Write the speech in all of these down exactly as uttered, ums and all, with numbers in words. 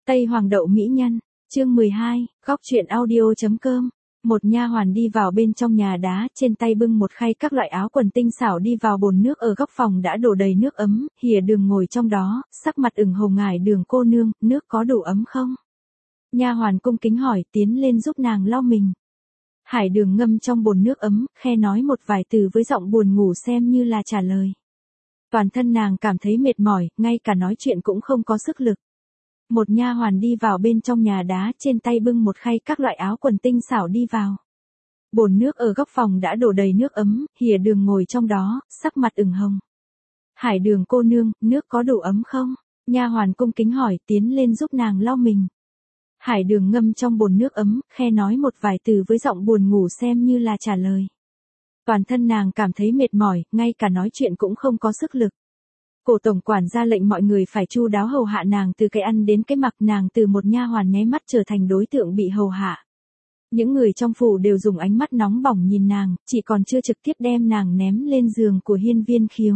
Tây Hoàng đậu mỹ nhân, chương mười hai, góc truyện audio.com. Một nha hoàn đi vào bên trong nhà đá, trên tay bưng một khay các loại áo quần tinh xảo đi vào bồn nước ở góc phòng đã đổ đầy nước ấm, Hìa Đường ngồi trong đó, sắc mặt ửng hồng. Ngải Đường cô nương, nước có đủ ấm không? Nha hoàn cung kính hỏi, tiến lên giúp nàng lau mình. Hải Đường ngâm trong bồn nước ấm, khe nói một vài từ với giọng buồn ngủ xem như là trả lời. Toàn thân nàng cảm thấy mệt mỏi, ngay cả nói chuyện cũng không có sức lực. Một nha hoàn đi vào bên trong nhà đá, trên tay bưng một khay các loại áo quần tinh xảo đi vào. Bồn nước ở góc phòng đã đổ đầy nước ấm, Hìa Đường ngồi trong đó, sắc mặt ửng hồng. Hải Đường cô nương, nước có đủ ấm không? Nha hoàn cung kính hỏi, tiến lên giúp nàng lau mình. Hải Đường ngâm trong bồn nước ấm, khe nói một vài từ với giọng buồn ngủ xem như là trả lời. Toàn thân nàng cảm thấy mệt mỏi, ngay cả nói chuyện cũng không có sức lực. Cổ tổng quản ra lệnh mọi người phải chu đáo hầu hạ nàng từ cái ăn đến cái mặc. Nàng từ một nha hoàn nháy mắt trở thành đối tượng bị hầu hạ. Những người trong phủ đều dùng ánh mắt nóng bỏng nhìn nàng, chỉ còn chưa trực tiếp đem nàng ném lên giường của Hiên Viên Khiếu.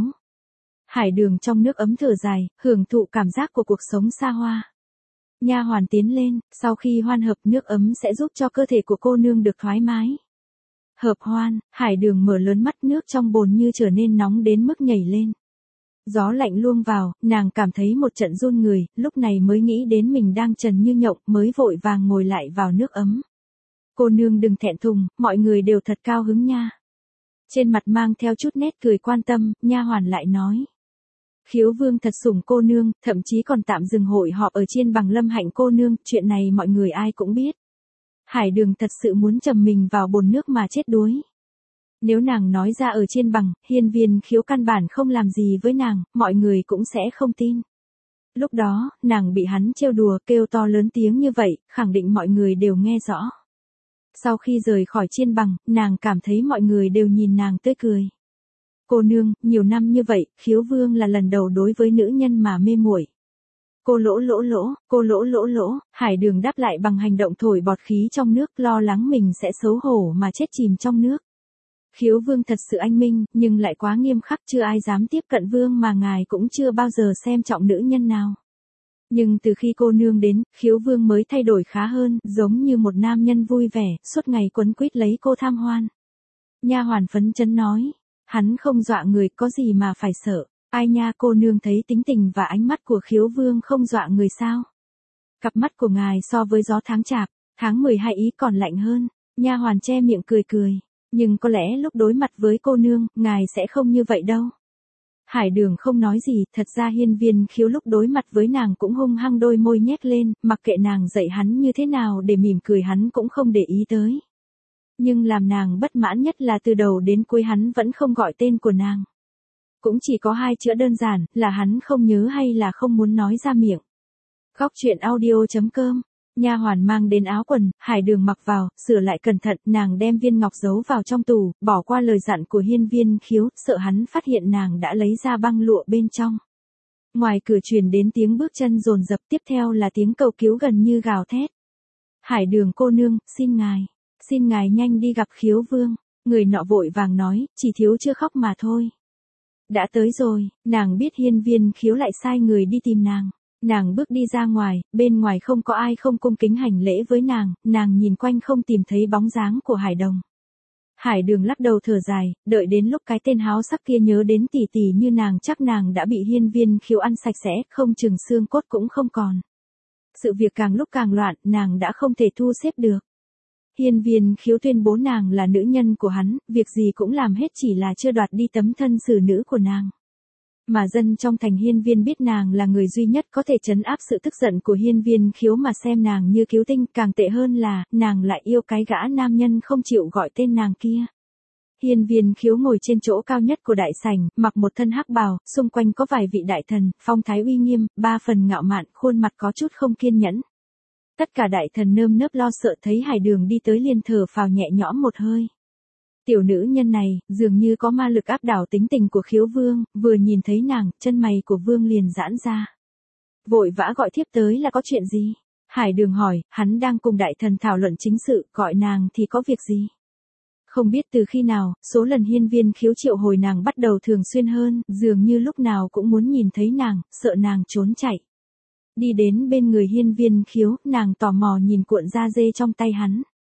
Hải Đường trong nước ấm thở dài, hưởng thụ cảm giác của cuộc sống xa hoa. Nha hoàn tiến lên, sau khi hoan hợp nước ấm sẽ giúp cho cơ thể của cô nương được thoải mái. Hợp hoan, Hải Đường mở lớn mắt, nước trong bồn như trở nên nóng đến mức nhảy lên. Gió lạnh luông vào, nàng cảm thấy một trận run người, lúc này mới nghĩ đến mình đang trần như nhộng, mới vội vàng ngồi lại vào nước ấm. Cô nương đừng thẹn thùng, mọi người đều thật cao hứng nha. Trên mặt mang theo chút nét cười quan tâm, nha hoàn lại nói. Khiếu vương thật sủng cô nương, thậm chí còn tạm dừng hội họp ở Chiên Bằng Lâm Hạnh cô nương, chuyện này mọi người ai cũng biết. Hải Đường thật sự muốn trầm mình vào bồn nước mà chết đuối. Nếu nàng nói ra ở Chiên Bằng, Hiên Viên Khiếu căn bản không làm gì với nàng, mọi người cũng sẽ không tin. Lúc đó, nàng bị hắn trêu đùa, kêu to lớn tiếng như vậy, khẳng định mọi người đều nghe rõ. Sau khi rời khỏi Chiên Bằng, nàng cảm thấy mọi người đều nhìn nàng tươi cười. Cô nương, nhiều năm như vậy, Khiếu vương là lần đầu đối với nữ nhân mà mê muội. Cô lỗ lỗ lỗ, cô lỗ lỗ lỗ, Hải Đường đáp lại bằng hành động thổi bọt khí trong nước, lo lắng mình sẽ xấu hổ mà chết chìm trong nước. Khiếu vương thật sự anh minh, nhưng lại quá nghiêm khắc, chưa ai dám tiếp cận vương mà ngài cũng chưa bao giờ xem trọng nữ nhân nào. Nhưng từ khi cô nương đến, Khiếu vương mới thay đổi khá hơn, giống như một nam nhân vui vẻ, suốt ngày quấn quýt lấy cô tham hoan. Nha hoàn phấn chấn nói, hắn không dọa người, có gì mà phải sợ. Ai nha, cô nương thấy tính tình và ánh mắt của Khiếu vương không dọa người sao? Cặp mắt của ngài so với gió tháng chạp, tháng mười hai ý còn lạnh hơn. Nha hoàn che miệng cười cười. Nhưng có lẽ lúc đối mặt với cô nương, ngài sẽ không như vậy đâu. Hải Đường không nói gì, thật ra Hiên Viên Khiếu lúc đối mặt với nàng cũng hung hăng đôi môi nhếch lên, mặc kệ nàng dạy hắn như thế nào để mỉm cười hắn cũng không để ý tới. Nhưng làm nàng bất mãn nhất là từ đầu đến cuối hắn vẫn không gọi tên của nàng. Cũng chỉ có hai chữ đơn giản, là hắn không nhớ hay là không muốn nói ra miệng. Góc truyện audio.com. Nha hoàn mang đến áo quần, Hải Đường mặc vào, sửa lại cẩn thận, nàng đem viên ngọc giấu vào trong tủ, bỏ qua lời dặn của Hiên Viên Khiếu, sợ hắn phát hiện nàng đã lấy ra băng lụa bên trong. Ngoài cửa truyền đến tiếng bước chân dồn dập, tiếp theo là tiếng cầu cứu gần như gào thét. Hải Đường cô nương, xin ngài, xin ngài nhanh đi gặp Khiếu vương. Người nọ vội vàng nói, chỉ thiếu chưa khóc mà thôi. Đã tới rồi, nàng biết Hiên Viên Khiếu lại sai người đi tìm nàng. Nàng bước đi ra ngoài, bên ngoài không có ai không cung kính hành lễ với nàng, nàng nhìn quanh không tìm thấy bóng dáng của Hải Đồng. Hải Đường lắc đầu thở dài, đợi đến lúc cái tên háo sắc kia nhớ đến tỷ tỷ như nàng chắc nàng đã bị Hiên Viên Khiếu ăn sạch sẽ, không chừng xương cốt cũng không còn. Sự việc càng lúc càng loạn, nàng đã không thể thu xếp được. Hiên Viên Khiếu tuyên bố nàng là nữ nhân của hắn, việc gì cũng làm hết chỉ là chưa đoạt đi tấm thân xử nữ của nàng. Mà dân trong thành Hiên Viên biết nàng là người duy nhất có thể trấn áp sự tức giận của Hiên Viên Khiếu mà xem nàng như cứu tinh, càng tệ hơn là, nàng lại yêu cái gã nam nhân không chịu gọi tên nàng kia. Hiên Viên Khiếu ngồi trên chỗ cao nhất của đại sảnh, mặc một thân hắc bào, xung quanh có vài vị đại thần, phong thái uy nghiêm, ba phần ngạo mạn, khuôn mặt có chút không kiên nhẫn. Tất cả đại thần nơm nớp lo sợ thấy Hải Đường đi tới liền thở phào nhẹ nhõm một hơi. Tiểu nữ nhân này, dường như có ma lực áp đảo tính tình của Khiếu vương, vừa nhìn thấy nàng, chân mày của vương liền giãn ra. Vội vã gọi thiếp tới là có chuyện gì? Hải Đường hỏi, hắn đang cùng đại thần thảo luận chính sự, gọi nàng thì có việc gì? Không biết từ khi nào, số lần Hiên Viên Khiếu triệu hồi nàng bắt đầu thường xuyên hơn, dường như lúc nào cũng muốn nhìn thấy nàng, sợ nàng trốn chạy. Đi đến bên người Hiên Viên Khiếu, nàng tò mò nhìn cuộn da dê trong tay hắn.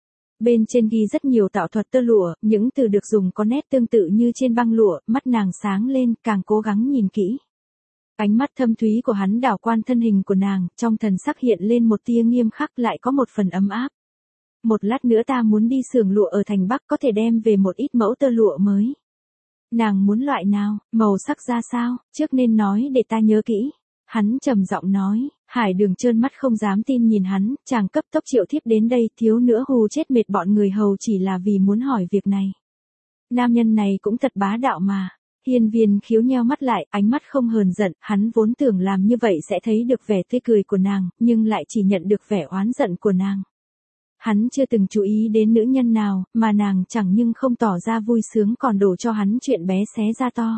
Bên trên ghi rất nhiều tạo thuật tơ lụa, những từ được dùng có nét tương tự như trên băng lụa, mắt nàng sáng lên, càng cố gắng nhìn kỹ. Ánh mắt thâm thúy của hắn đảo quan thân hình của nàng, trong thần sắc hiện lên một tia nghiêm khắc lại có một phần ấm áp. Một lát nữa ta muốn đi xưởng lụa ở thành Bắc, có thể đem về một ít mẫu tơ lụa mới. Nàng muốn loại nào, màu sắc ra sao, trước nên nói để ta nhớ kỹ. Hắn trầm giọng nói. Hải Đường trơn mắt không dám tin nhìn hắn, chàng cấp tốc triệu thiếp đến đây, thiếu nữa hù chết mệt bọn người hầu chỉ là vì muốn hỏi việc này. Nam nhân này cũng thật bá đạo mà. Hiên Viên Khiếu nheo mắt lại, ánh mắt không hờn giận, hắn vốn tưởng làm như vậy sẽ thấy được vẻ tươi cười của nàng, nhưng lại chỉ nhận được vẻ oán giận của nàng. Hắn chưa từng chú ý đến nữ nhân nào, mà nàng chẳng nhưng không tỏ ra vui sướng còn đổ cho hắn chuyện bé xé ra to.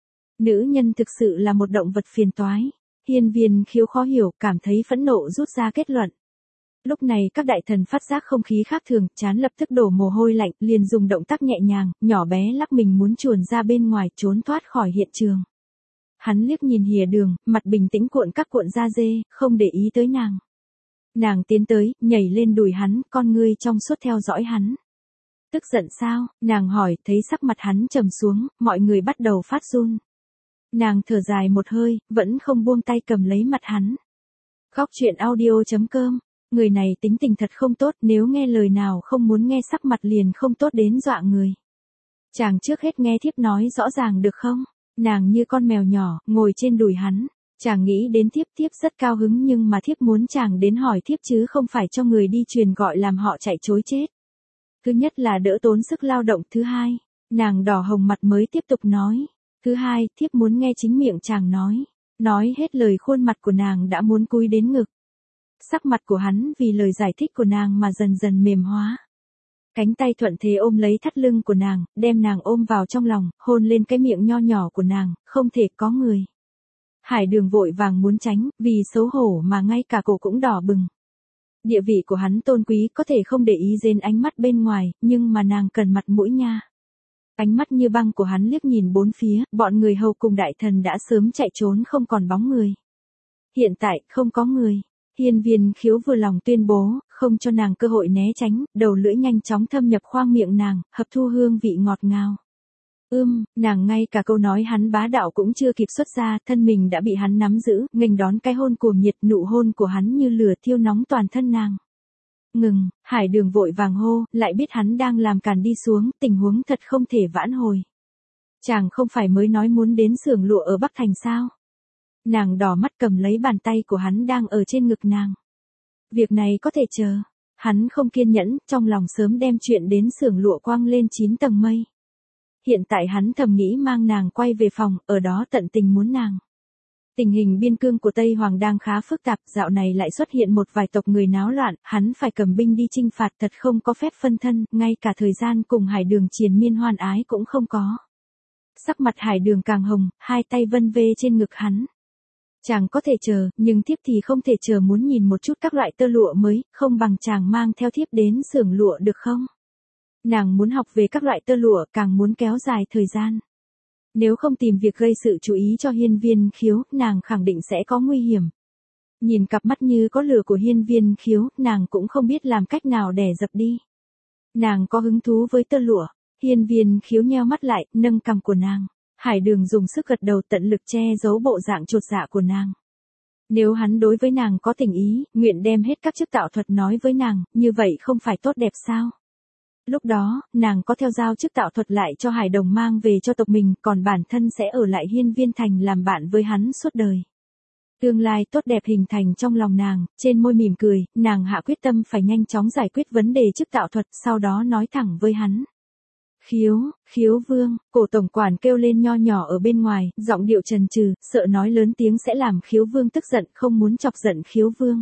Nữ nhân thực sự là một động vật phiền toái. Hiên Viên Khiếu khó hiểu, cảm thấy phẫn nộ rút ra kết luận. Lúc này các đại thần phát giác không khí khác thường, chán lập tức đổ mồ hôi lạnh, liền dùng động tác nhẹ nhàng, nhỏ bé lắc mình muốn chuồn ra bên ngoài trốn thoát khỏi hiện trường. Hắn liếc nhìn Hìa Đường, mặt bình tĩnh cuộn các cuộn da dê, không để ý tới nàng. Nàng tiến tới, nhảy lên đùi hắn, con ngươi trong suốt theo dõi hắn. Tức giận sao? Nàng hỏi, thấy sắc mặt hắn trầm xuống, mọi người bắt đầu phát run. Nàng thở dài một hơi, vẫn không buông tay cầm lấy mặt hắn. Góc truyện audio chấm com. Người này tính tình thật không tốt, nếu nghe lời nào không muốn nghe sắc mặt liền không tốt đến dọa người. Chàng trước hết nghe thiếp nói rõ ràng được không? Nàng như con mèo nhỏ, ngồi trên đùi hắn. Chàng nghĩ đến thiếp, thiếp rất cao hứng nhưng mà thiếp muốn chàng đến hỏi thiếp chứ không phải cho người đi truyền gọi làm họ chạy chối chết. Thứ nhất là đỡ tốn sức lao động, thứ hai, nàng đỏ hồng mặt mới tiếp tục nói. Thứ hai, thiếp muốn nghe chính miệng chàng nói. Nói hết lời khuôn mặt của nàng đã muốn cúi đến ngực. Sắc mặt của hắn vì lời giải thích của nàng mà dần dần mềm hóa. Cánh tay thuận thế ôm lấy thắt lưng của nàng, đem nàng ôm vào trong lòng, hôn lên cái miệng nho nhỏ của nàng, không thể có người. Hải Đường vội vàng muốn tránh, vì xấu hổ mà ngay cả cổ cũng đỏ bừng. Địa vị của hắn tôn quý có thể không để ý đến ánh mắt bên ngoài, nhưng mà nàng cần mặt mũi nha. Ánh mắt như băng của hắn liếc nhìn bốn phía, bọn người hầu cùng đại thần đã sớm chạy trốn không còn bóng người. Hiện tại, không có người. Hiên Viên Khiếu vừa lòng tuyên bố, không cho nàng cơ hội né tránh, đầu lưỡi nhanh chóng thâm nhập khoang miệng nàng, hấp thu hương vị ngọt ngào. Ưm, nàng ngay cả câu nói hắn bá đạo cũng chưa kịp xuất ra, thân mình đã bị hắn nắm giữ, nghênh đón cái hôn cuồng nhiệt, nụ hôn của hắn như lửa thiêu nóng toàn thân nàng. Ngừng, Hải Đường vội vàng hô, lại biết hắn đang làm càn đi xuống, tình huống thật không thể vãn hồi. Chàng không phải mới nói muốn đến xưởng lụa ở Bắc Thành sao? Nàng đỏ mắt cầm lấy bàn tay của hắn đang ở trên ngực nàng. Việc này có thể chờ. Hắn không kiên nhẫn, trong lòng sớm đem chuyện đến xưởng lụa quăng lên chín tầng mây. Hiện tại hắn thầm nghĩ mang nàng quay về phòng, ở đó tận tình muốn nàng. Tình hình biên cương của Tây Hoàng đang khá phức tạp, dạo này lại xuất hiện một vài tộc người náo loạn, hắn phải cầm binh đi chinh phạt thật không có phép phân thân, ngay cả thời gian cùng Hải Đường triền miên hoan ái cũng không có. Sắc mặt Hải Đường càng hồng, hai tay vân vê trên ngực hắn. Chàng có thể chờ, nhưng thiếp thì không thể chờ, muốn nhìn một chút các loại tơ lụa mới, không bằng chàng mang theo thiếp đến xưởng lụa được không? Nàng muốn học về các loại tơ lụa, càng muốn kéo dài thời gian. Nếu không tìm việc gây sự chú ý cho Hiên Viên Khiếu, nàng khẳng định sẽ có nguy hiểm. Nhìn cặp mắt như có lửa của Hiên Viên Khiếu, nàng cũng không biết làm cách nào để dập đi. Nàng có hứng thú với tơ lụa. Hiên Viên Khiếu nheo mắt lại, nâng cằm của nàng. Hải Đường dùng sức gật đầu, tận lực che giấu bộ dạng chột dạ của nàng. Nếu hắn đối với nàng có tình ý, nguyện đem hết các chức tạo thuật nói với nàng, như vậy không phải tốt đẹp sao? Lúc đó, nàng có theo giao chức tạo thuật lại cho Hải Đồng mang về cho tộc mình, còn bản thân sẽ ở lại Hiên Viên Thành làm bạn với hắn suốt đời. Tương lai tốt đẹp hình thành trong lòng nàng, trên môi mỉm cười, nàng hạ quyết tâm phải nhanh chóng giải quyết vấn đề chức tạo thuật, sau đó nói thẳng với hắn. Khiếu, Khiếu Vương, cổ tổng quản kêu lên nho nhỏ ở bên ngoài, giọng điệu trần trừ, sợ nói lớn tiếng sẽ làm Khiếu Vương tức giận, không muốn chọc giận Khiếu Vương.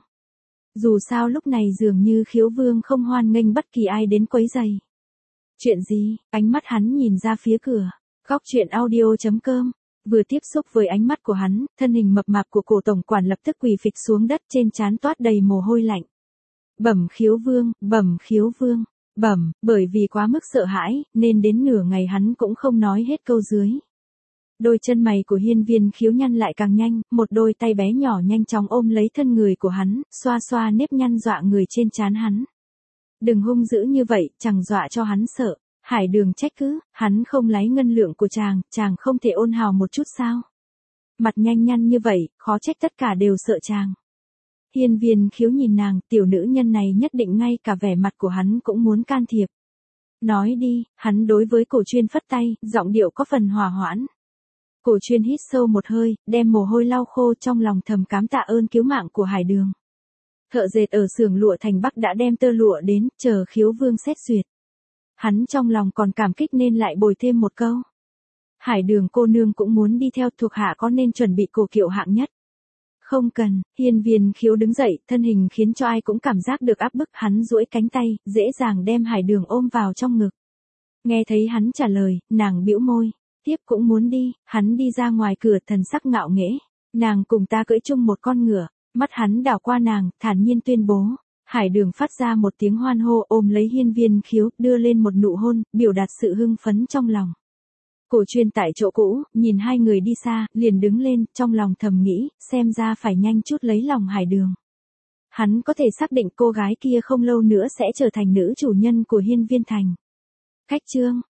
Dù sao lúc này dường như Khiếu Vương không hoan nghênh bất kỳ ai đến quấy rầy. Chuyện gì? Ánh mắt hắn nhìn ra phía cửa. Góc truyện audio chấm com. Vừa tiếp xúc với ánh mắt của hắn, thân hình mập mạp của cổ tổng quản lập tức quỳ phịch xuống đất, trên trán toát đầy mồ hôi lạnh. Bẩm Khiếu Vương, bẩm Khiếu Vương, bẩm, bởi vì quá mức sợ hãi, nên đến nửa ngày hắn cũng không nói hết câu dưới. Đôi chân mày của Hiên Viên Khiếu nhăn lại càng nhanh, một đôi tay bé nhỏ nhanh chóng ôm lấy thân người của hắn, xoa xoa nếp nhăn dọa người trên trán hắn. Đừng hung dữ như vậy, chẳng dọa cho hắn sợ. Hải Đường trách cứ, hắn không lấy ngân lượng của chàng, chàng không thể ôn hào một chút sao? Mặt nhanh nhăn như vậy, khó trách tất cả đều sợ chàng. Hiên Viên Khiếu nhìn nàng, tiểu nữ nhân này nhất định ngay cả vẻ mặt của hắn cũng muốn can thiệp. Nói đi, hắn đối với Cổ Chuyên phất tay, giọng điệu có phần hòa hoãn. Cổ Chuyên hít sâu một hơi, đem mồ hôi lau khô, trong lòng thầm cảm tạ ơn cứu mạng của Hải Đường. Thợ dệt ở xưởng lụa thành Bắc đã đem tơ lụa đến, chờ Khiếu Vương xét duyệt. Hắn trong lòng còn cảm kích nên lại bồi thêm một câu. Hải Đường cô nương cũng muốn đi theo, thuộc hạ có nên chuẩn bị cổ kiệu hạng nhất? Không cần. Hiên Viên Khiếu đứng dậy, thân hình khiến cho ai cũng cảm giác được áp bức, hắn duỗi cánh tay, dễ dàng đem Hải Đường ôm vào trong ngực. Nghe thấy hắn trả lời, nàng bĩu môi, tiếp cũng muốn đi. Hắn đi ra ngoài cửa, thần sắc ngạo nghễ. Nàng cùng ta cưỡi chung một con ngựa. Mắt hắn đảo qua nàng, thản nhiên tuyên bố. Hải Đường phát ra một tiếng hoan hô, ôm lấy Hiên Viên Khiếu, đưa lên một nụ hôn, biểu đạt sự hưng phấn trong lòng. Cổ Chuyên tại chỗ cũ, nhìn hai người đi xa, liền đứng lên, trong lòng thầm nghĩ, xem ra phải nhanh chút lấy lòng Hải Đường. Hắn có thể xác định cô gái kia không lâu nữa sẽ trở thành nữ chủ nhân của Hiên Viên Thành. Khách chương.